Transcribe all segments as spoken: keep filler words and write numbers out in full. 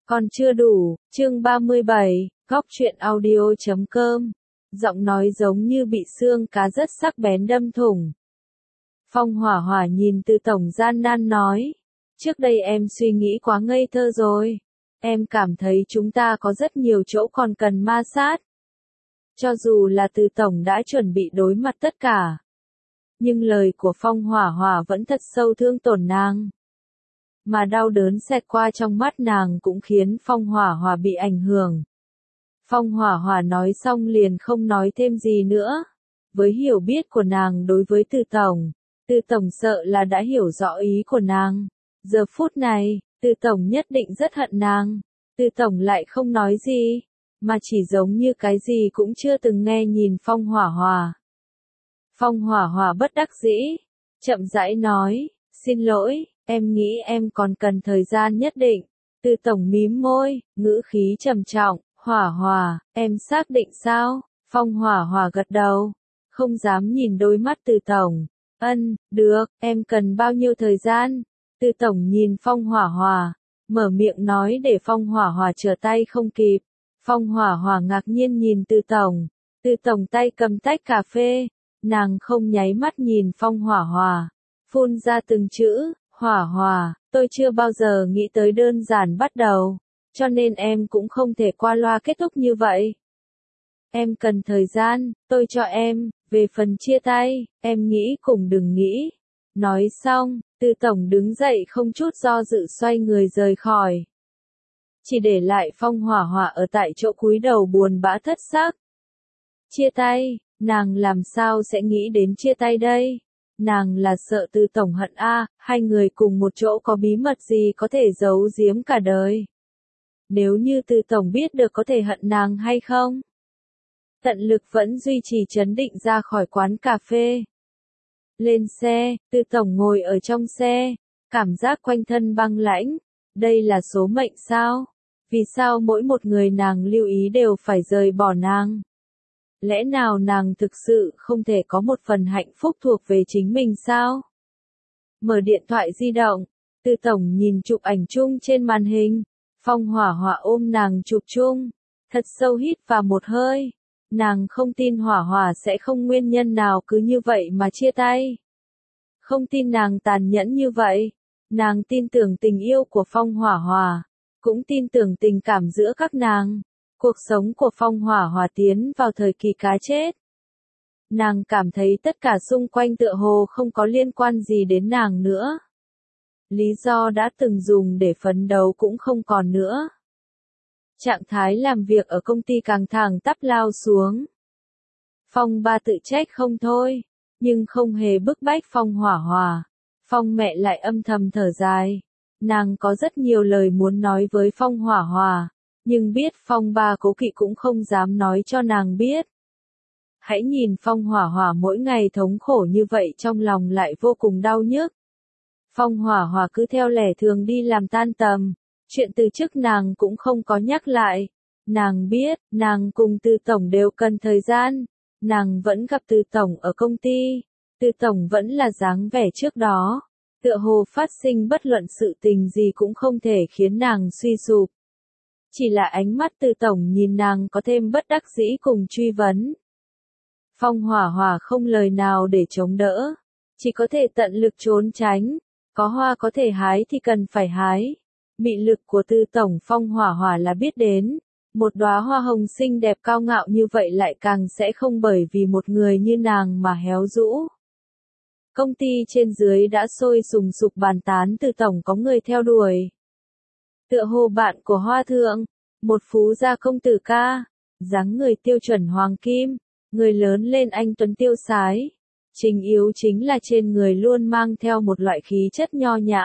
Còn chưa đủ, chương ba mươi bảy, góc truyện audio chấm com. Giọng nói giống như bị xương cá rất sắc bén đâm thủng. Phong Hỏa Hỏa nhìn Từ tổng gian nan nói. Trước đây em suy nghĩ quá ngây thơ rồi. Em cảm thấy chúng ta có rất nhiều chỗ còn cần ma sát. Cho dù là Từ tổng đã chuẩn bị đối mặt tất cả. Nhưng lời của Phong Hỏa Hỏa vẫn thật sâu thương tổn nàng. Mà đau đớn xẹt qua trong mắt nàng cũng khiến Phong Hỏa Hỏa bị ảnh hưởng. Phong Hỏa Hỏa nói xong liền không nói thêm gì nữa. Với hiểu biết của nàng đối với Từ tổng, Từ tổng sợ là đã hiểu rõ ý của nàng. Giờ phút này, Từ tổng nhất định rất hận nàng. Từ tổng lại không nói gì, mà chỉ giống như cái gì cũng chưa từng nghe nhìn Phong Hỏa Hỏa. Phong Hỏa Hỏa bất đắc dĩ, chậm rãi nói, xin lỗi, em nghĩ em còn cần thời gian nhất định. Từ tổng mím môi, ngữ khí trầm trọng, Hỏa Hỏa, em xác định sao? Phong Hỏa Hỏa gật đầu, không dám nhìn đôi mắt Từ tổng. Ân, được, em cần bao nhiêu thời gian? Từ tổng nhìn Phong Hỏa Hỏa, mở miệng nói để Phong Hỏa Hỏa trở tay không kịp. Phong Hỏa Hỏa ngạc nhiên nhìn Từ tổng, Từ tổng tay cầm tách cà phê, nàng không nháy mắt nhìn Phong Hỏa Hỏa, phun ra từng chữ, Hỏa Hỏa, tôi chưa bao giờ nghĩ tới đơn giản bắt đầu, cho nên em cũng không thể qua loa kết thúc như vậy. Em cần thời gian, tôi cho em, về phần chia tay, em nghĩ cùng đừng nghĩ. Nói xong, Từ tổng đứng dậy không chút do dự xoay người rời khỏi. Chỉ để lại Phong Hỏa Hỏa ở tại chỗ cúi đầu buồn bã thất xác. Chia tay, nàng làm sao sẽ nghĩ đến chia tay đây? Nàng là sợ Từ tổng hận a, à, hai người cùng một chỗ có bí mật gì có thể giấu giếm cả đời. Nếu như Từ tổng biết được có thể hận nàng hay không? Tận lực vẫn duy trì trấn định ra khỏi quán cà phê. Lên xe, Từ tổng ngồi ở trong xe, cảm giác quanh thân băng lãnh. Đây là số mệnh sao? Vì sao mỗi một người nàng lưu ý đều phải rời bỏ nàng? Lẽ nào nàng thực sự không thể có một phần hạnh phúc thuộc về chính mình sao? Mở điện thoại di động, Từ tổng nhìn chụp ảnh chung trên màn hình. Phong Hỏa Hỏa ôm nàng chụp chung, thật sâu hít vào một hơi. Nàng không tin Hỏa Hỏa sẽ không nguyên nhân nào cứ như vậy mà chia tay. Không tin nàng tàn nhẫn như vậy. Nàng tin tưởng tình yêu của Phong Hỏa Hỏa, cũng tin tưởng tình cảm giữa các nàng. Cuộc sống của Phong Hỏa Hỏa tiến vào thời kỳ cá chết. Nàng cảm thấy tất cả xung quanh tựa hồ không có liên quan gì đến nàng nữa. Lý do đã từng dùng để phấn đấu cũng không còn nữa. Trạng thái làm việc ở công ty càng thẳng tắp lao xuống. Phong ba tự trách không thôi, nhưng không hề bức bách Phong Hỏa Hỏa. Phong mẹ lại âm thầm thở dài. Nàng có rất nhiều lời muốn nói với Phong Hỏa Hỏa, nhưng biết Phong ba cố kỵ cũng không dám nói cho nàng biết. Hãy nhìn Phong Hỏa Hỏa mỗi ngày thống khổ như vậy trong lòng lại vô cùng đau nhức. Phong Hỏa Hỏa cứ theo lẽ thường đi làm tan tầm, chuyện từ chức nàng cũng không có nhắc lại. Nàng biết, nàng cùng Từ tổng đều cần thời gian. Nàng vẫn gặp Từ tổng ở công ty, Từ tổng vẫn là dáng vẻ trước đó. Tựa hồ phát sinh bất luận sự tình gì cũng không thể khiến nàng suy sụp. Chỉ là ánh mắt Từ tổng nhìn nàng có thêm bất đắc dĩ cùng truy vấn. Phong Hỏa Hỏa không lời nào để chống đỡ, chỉ có thể tận lực trốn tránh. Có hoa có thể hái thì cần phải hái. Mị lực của Từ tổng Phong Hỏa Hỏa là biết đến. Một đóa hoa hồng xinh đẹp cao ngạo như vậy lại càng sẽ không bởi vì một người như nàng mà héo rũ. Công ty trên dưới đã sôi sùng sục bàn tán Từ tổng có người theo đuổi. Tựa hồ bạn của Hoa Thượng, một phú gia công tử ca, dáng người tiêu chuẩn hoàng kim, người lớn lên anh tuấn tiêu sái. Chính yếu chính là trên người luôn mang theo một loại khí chất nho nhã.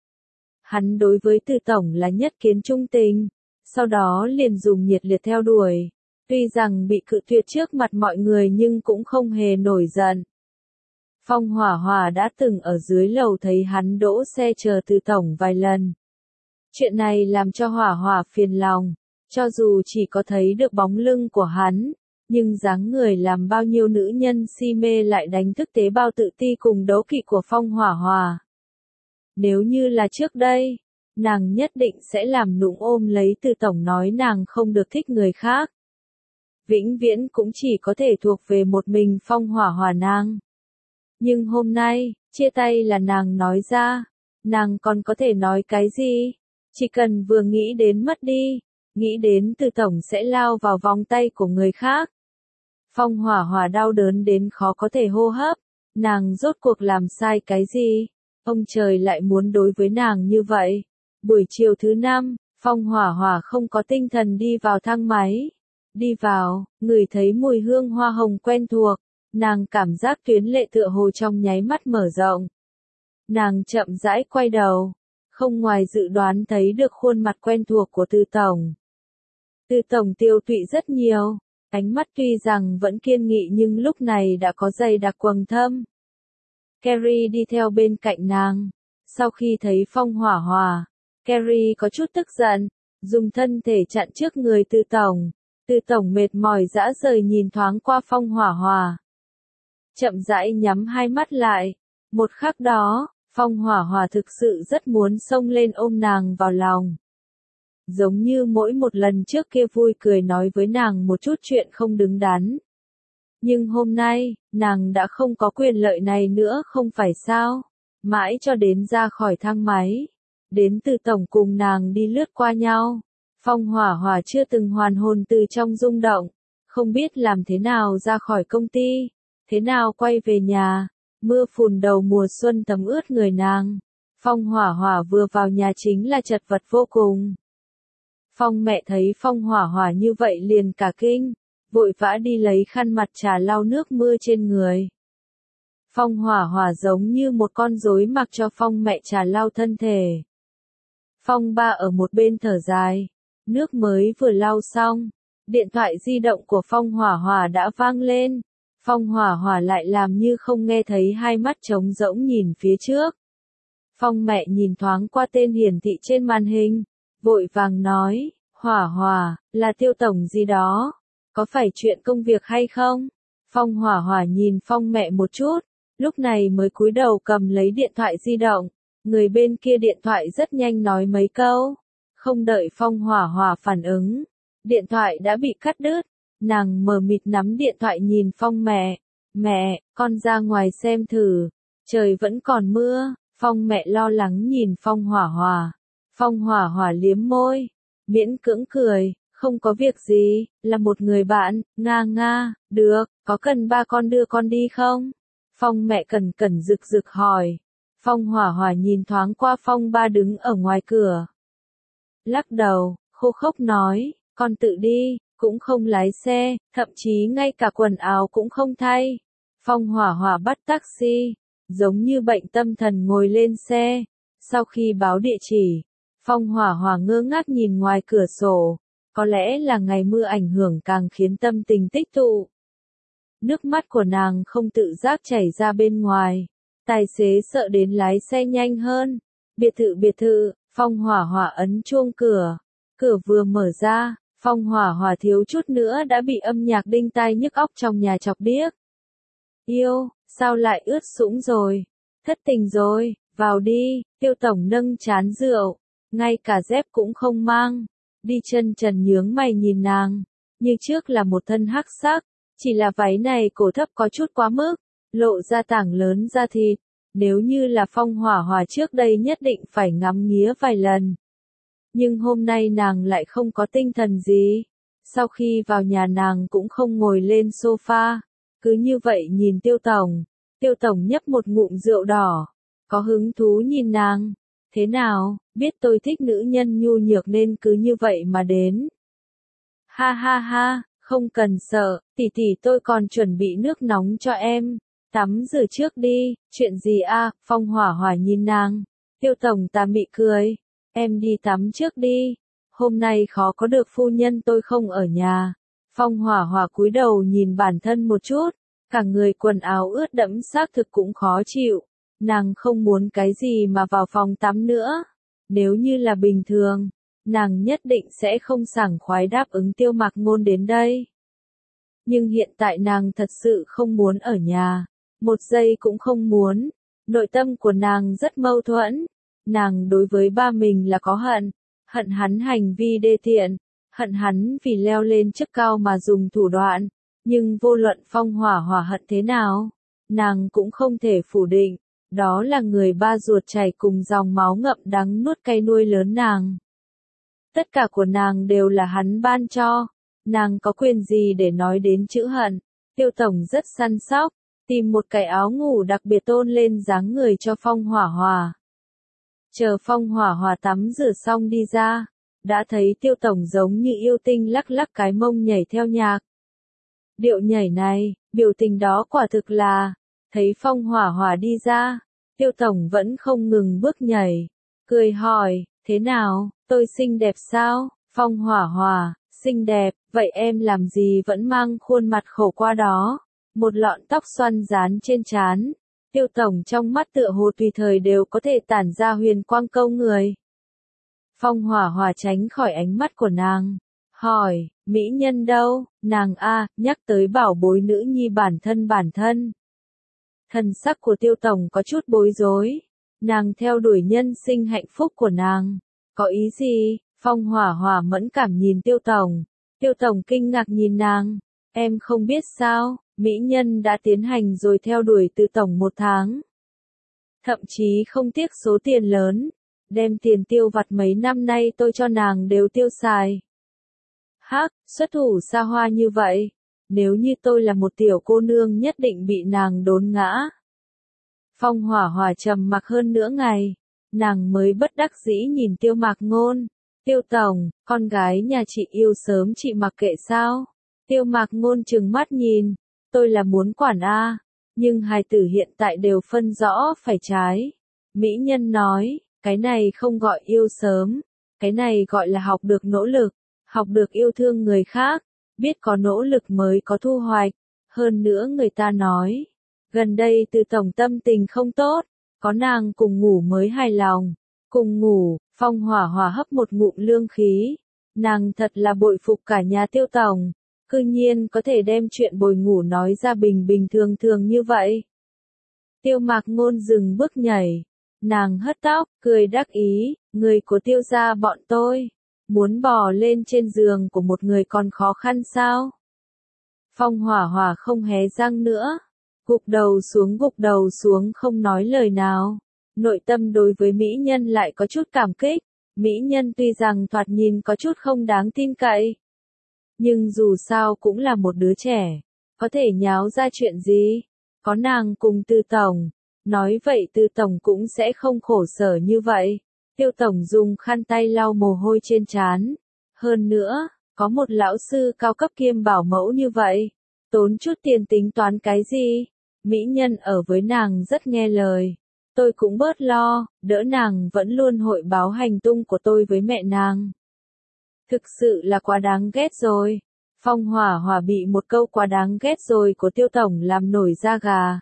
Hắn đối với Từ tổng là nhất kiến trung tình, sau đó liền dùng nhiệt liệt theo đuổi. Tuy rằng bị cự tuyệt trước mặt mọi người nhưng cũng không hề nổi giận. Phong Hỏa Hỏa đã từng ở dưới lầu thấy hắn đỗ xe chờ Từ tổng vài lần. Chuyện này làm cho Hỏa Hỏa phiền lòng, cho dù chỉ có thấy được bóng lưng của hắn, nhưng dáng người làm bao nhiêu nữ nhân si mê lại đánh thức tế bào tự ti cùng đố kỵ của Phong Hỏa Hỏa. Nếu như là trước đây, nàng nhất định sẽ làm nũng ôm lấy Từ Tổng nói nàng không được thích người khác. Vĩnh viễn cũng chỉ có thể thuộc về một mình Phong Hỏa Hỏa nàng. Nhưng hôm nay, chia tay là nàng nói ra, nàng còn có thể nói cái gì? Chỉ cần vừa nghĩ đến mất đi, nghĩ đến Từ Tổng sẽ lao vào vòng tay của người khác. Phong Hỏa Hỏa đau đớn đến khó có thể hô hấp, nàng rốt cuộc làm sai cái gì? Ông trời lại muốn đối với nàng như vậy. Buổi chiều thứ năm, Phong Hỏa Hỏa không có tinh thần đi vào thang máy. Đi vào, ngửi thấy mùi hương hoa hồng quen thuộc, nàng cảm giác tuyến lệ tựa hồ trong nháy mắt mở rộng. Nàng chậm rãi quay đầu, không ngoài dự đoán thấy được khuôn mặt quen thuộc của Từ Tổng. Từ Tổng tiêu tụy rất nhiều, ánh mắt tuy rằng vẫn kiên nghị nhưng lúc này đã có dày đặc quầng thâm. Carrie đi theo bên cạnh nàng. Sau khi thấy Phong Hỏa Hỏa, Carrie có chút tức giận, dùng thân thể chặn trước người Từ Tổng. Từ Tổng mệt mỏi dã rời nhìn thoáng qua Phong Hỏa Hỏa. Chậm rãi nhắm hai mắt lại. Một khắc đó, Phong Hỏa Hỏa thực sự rất muốn xông lên ôm nàng vào lòng. Giống như mỗi một lần trước kia vui cười nói với nàng một chút chuyện không đứng đắn. Nhưng hôm nay, nàng đã không có quyền lợi này nữa không phải sao? Mãi cho đến ra khỏi thang máy. Đến Từ Tổng cùng nàng đi lướt qua nhau. Phong Hỏa Hỏa chưa từng hoàn hồn từ trong rung động. Không biết làm thế nào ra khỏi công ty. Thế nào quay về nhà. Mưa phùn đầu mùa xuân thấm ướt người nàng. Phong Hỏa Hỏa vừa vào nhà chính là chật vật vô cùng. Phong mẹ thấy Phong Hỏa Hỏa như vậy liền cả kinh. Vội vã đi lấy khăn mặt trà lau nước mưa trên người. Phong Hỏa Hỏa giống như một con rối mặc cho Phong mẹ trà lau thân thể. Phong ba ở một bên thở dài. Nước mới vừa lau xong, điện thoại di động của Phong Hỏa Hỏa đã vang lên. Phong Hỏa Hỏa lại làm như không nghe thấy, hai mắt trống rỗng nhìn phía trước. Phong mẹ nhìn thoáng qua tên hiển thị trên màn hình, vội vàng nói, Hỏa Hỏa, là Tiêu Tổng gì đó, có phải chuyện công việc hay không? Phong Hỏa Hỏa nhìn Phong mẹ một chút, lúc này mới cúi đầu cầm lấy điện thoại di động. Người bên kia điện thoại rất nhanh nói mấy câu. Không đợi Phong Hỏa Hỏa phản ứng, điện thoại đã bị cắt đứt. Nàng mờ mịt nắm điện thoại nhìn Phong mẹ. Mẹ, con ra ngoài xem thử. Trời vẫn còn mưa. Phong mẹ lo lắng nhìn Phong Hỏa Hỏa. Phong Hỏa Hỏa liếm môi, miễn cưỡng cười. Không có việc gì, là một người bạn. Nga nga, được, có cần ba con đưa con đi không? Phong mẹ cẩn cẩn rực rực hỏi. Phong Hỏa Hỏa nhìn thoáng qua Phong ba đứng ở ngoài cửa. Lắc đầu, khô khốc nói, con tự đi, cũng không lái xe, thậm chí ngay cả quần áo cũng không thay. Phong Hỏa Hỏa bắt taxi, giống như bệnh tâm thần ngồi lên xe. Sau khi báo địa chỉ, Phong Hỏa Hỏa ngơ ngác nhìn ngoài cửa sổ. Có lẽ là ngày mưa ảnh hưởng càng khiến tâm tình tích tụ. Nước mắt của nàng không tự giác chảy ra bên ngoài. Tài xế sợ đến lái xe nhanh hơn. Biệt thự biệt thự, Phong Hỏa Hỏa ấn chuông cửa. Cửa vừa mở ra, Phong Hỏa Hỏa thiếu chút nữa đã bị âm nhạc đinh tai nhức óc trong nhà chọc điếc. Yêu, sao lại ướt sũng rồi? Thất tình rồi, vào đi. Tiêu Tổng nâng chán rượu, ngay cả dép cũng không mang. Đi chân trần nhướng mày nhìn nàng. Như trước là một thân hắc sắc, chỉ là váy này cổ thấp có chút quá mức, lộ ra tảng lớn da thịt. Nếu như là Phong Hỏa Hỏa trước đây nhất định phải ngắm nghía vài lần. Nhưng hôm nay nàng lại không có tinh thần gì. Sau khi vào nhà nàng cũng không ngồi lên sofa. Cứ như vậy nhìn Tiêu Tổng. Tiêu Tổng nhấp một ngụm rượu đỏ. Có hứng thú nhìn nàng. Thế nào, biết tôi thích nữ nhân nhu nhược nên cứ như vậy mà đến. Ha ha ha, không cần sợ, tỷ tỷ tôi còn chuẩn bị nước nóng cho em. Tắm rửa trước đi, chuyện gì a? Phong Hỏa Hỏa nhìn nàng. Tiêu Tổng tà mị cười. Em đi tắm trước đi. Hôm nay khó có được phu nhân tôi không ở nhà. Phong Hỏa Hỏa cúi đầu nhìn bản thân một chút. Cả người quần áo ướt đẫm xác thực cũng khó chịu. Nàng không muốn cái gì mà vào phòng tắm nữa. Nếu như là bình thường, nàng nhất định sẽ không sảng khoái đáp ứng Tiêu Mạc Ngôn đến đây. Nhưng hiện tại nàng thật sự không muốn ở nhà. Một giây cũng không muốn. Nội tâm của nàng rất mâu thuẫn. nàng đối với ba mình là có hận, hận hắn hành vi đê tiện, hận hắn vì leo lên chức cao mà dùng thủ đoạn, nhưng vô luận Phong Hỏa Hỏa hận thế nào, nàng cũng không thể phủ định, đó là người ba ruột chảy cùng dòng máu ngậm đắng nuốt cay nuôi lớn nàng. Tất cả của nàng đều là hắn ban cho, nàng có quyền gì để nói đến chữ hận. Tiêu Tổng rất săn sóc, tìm một cái áo ngủ đặc biệt tôn lên dáng người cho Phong Hỏa Hỏa. Chờ Phong Hỏa Hỏa tắm rửa xong đi ra, đã thấy Tiêu Tổng giống như yêu tinh lắc lắc cái mông nhảy theo nhạc. Điệu nhảy này, biểu tình đó quả thực là, thấy Phong Hỏa Hỏa đi ra, Tiêu Tổng vẫn không ngừng bước nhảy, cười hỏi, thế nào, tôi xinh đẹp sao? Phong Hỏa Hỏa, xinh đẹp, vậy em làm gì vẫn mang khuôn mặt khổ qua đó, một lọn tóc xoăn dán trên trán. Tiêu Tổng trong mắt tựa hồ tùy thời đều có thể tản ra huyền quang câu người. Phong Hỏa Hỏa tránh khỏi ánh mắt của nàng, hỏi, mỹ nhân đâu? Nàng a, nhắc tới bảo bối nữ nhi bản thân bản thân. Thần sắc của Tiêu Tổng có chút bối rối, nàng theo đuổi nhân sinh hạnh phúc của nàng, có ý gì? Phong Hỏa Hỏa mẫn cảm nhìn Tiêu Tổng, Tiêu Tổng kinh ngạc nhìn nàng, em không biết sao, mỹ nhân đã tiến hành rồi theo đuổi từ Tổng một tháng. Thậm chí không tiếc số tiền lớn, đem tiền tiêu vặt mấy năm nay tôi cho nàng đều tiêu xài. Hắc, xuất thủ xa hoa như vậy, nếu như tôi là một tiểu cô nương nhất định bị nàng đốn ngã. Phong Hỏa Hỏa trầm mặc hơn nửa ngày, nàng mới bất đắc dĩ nhìn Tiêu Mạc Ngôn. Tiêu Tổng, con gái nhà chị yêu sớm chị mặc kệ sao? Tiêu Mạc Ngôn trừng mắt nhìn, tôi là muốn quản a, nhưng hài tử hiện tại đều phân rõ phải trái. Mỹ nhân nói, cái này không gọi yêu sớm, cái này gọi là học được nỗ lực, học được yêu thương người khác, biết có nỗ lực mới có thu hoạch. Hơn nữa người ta nói, gần đây Từ Tổng tâm tình không tốt, có nàng cùng ngủ mới hài lòng. Cùng ngủ, Phong Hỏa Hỏa hấp một ngụm lương khí, nàng thật là bội phục cả nhà Tiêu Tổng, cư nhiên có thể đem chuyện bồi ngủ nói ra bình bình thường thường như vậy. Tiêu Mạc Ngôn dừng bước nhảy, nàng hất tóc, cười đắc ý, người của Tiêu gia bọn tôi, muốn bò lên trên giường của một người còn khó khăn sao? Phong Hỏa Hỏa không hé răng nữa, gục đầu xuống gục đầu xuống không nói lời nào. Nội tâm đối với mỹ nhân lại có chút cảm kích, mỹ nhân tuy rằng thoạt nhìn có chút không đáng tin cậy, nhưng dù sao cũng là một đứa trẻ, có thể nháo ra chuyện gì, có nàng cùng Từ Tổng, nói vậy Từ Tổng cũng sẽ không khổ sở như vậy. Tiêu Tổng dùng khăn tay lau mồ hôi trên trán, hơn nữa, có một lão sư cao cấp kiêm bảo mẫu như vậy, tốn chút tiền tính toán cái gì, mỹ nhân ở với nàng rất nghe lời. Tôi cũng bớt lo, đỡ nàng vẫn luôn hội báo hành tung của tôi với mẹ nàng. Thực sự là quá đáng ghét rồi. Phong Hỏa Hỏa bị một câu quá đáng ghét rồi của Tiêu Tổng làm nổi da gà.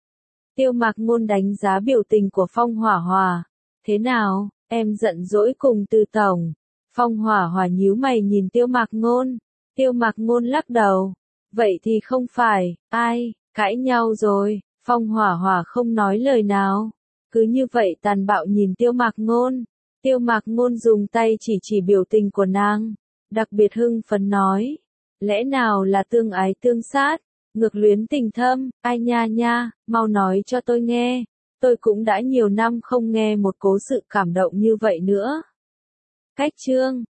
Tiêu Mạc Ngôn đánh giá biểu tình của Phong Hỏa Hỏa. Thế nào, em giận dỗi cùng Từ Tổng? Phong Hỏa Hỏa nhíu mày nhìn Tiêu Mạc Ngôn. Tiêu Mạc Ngôn lắc đầu. Vậy thì không phải, ai, cãi nhau rồi. Phong Hỏa Hỏa không nói lời nào. Cứ như vậy tàn bạo nhìn Tiêu Mạc Ngôn. Tiêu Mạc Ngôn dùng tay chỉ chỉ biểu tình của nàng, đặc biệt hưng phấn nói, lẽ nào là tương ái tương sát, ngược luyến tình thâm, ai nha nha, mau nói cho tôi nghe, tôi cũng đã nhiều năm không nghe một cố sự cảm động như vậy nữa. Cách chương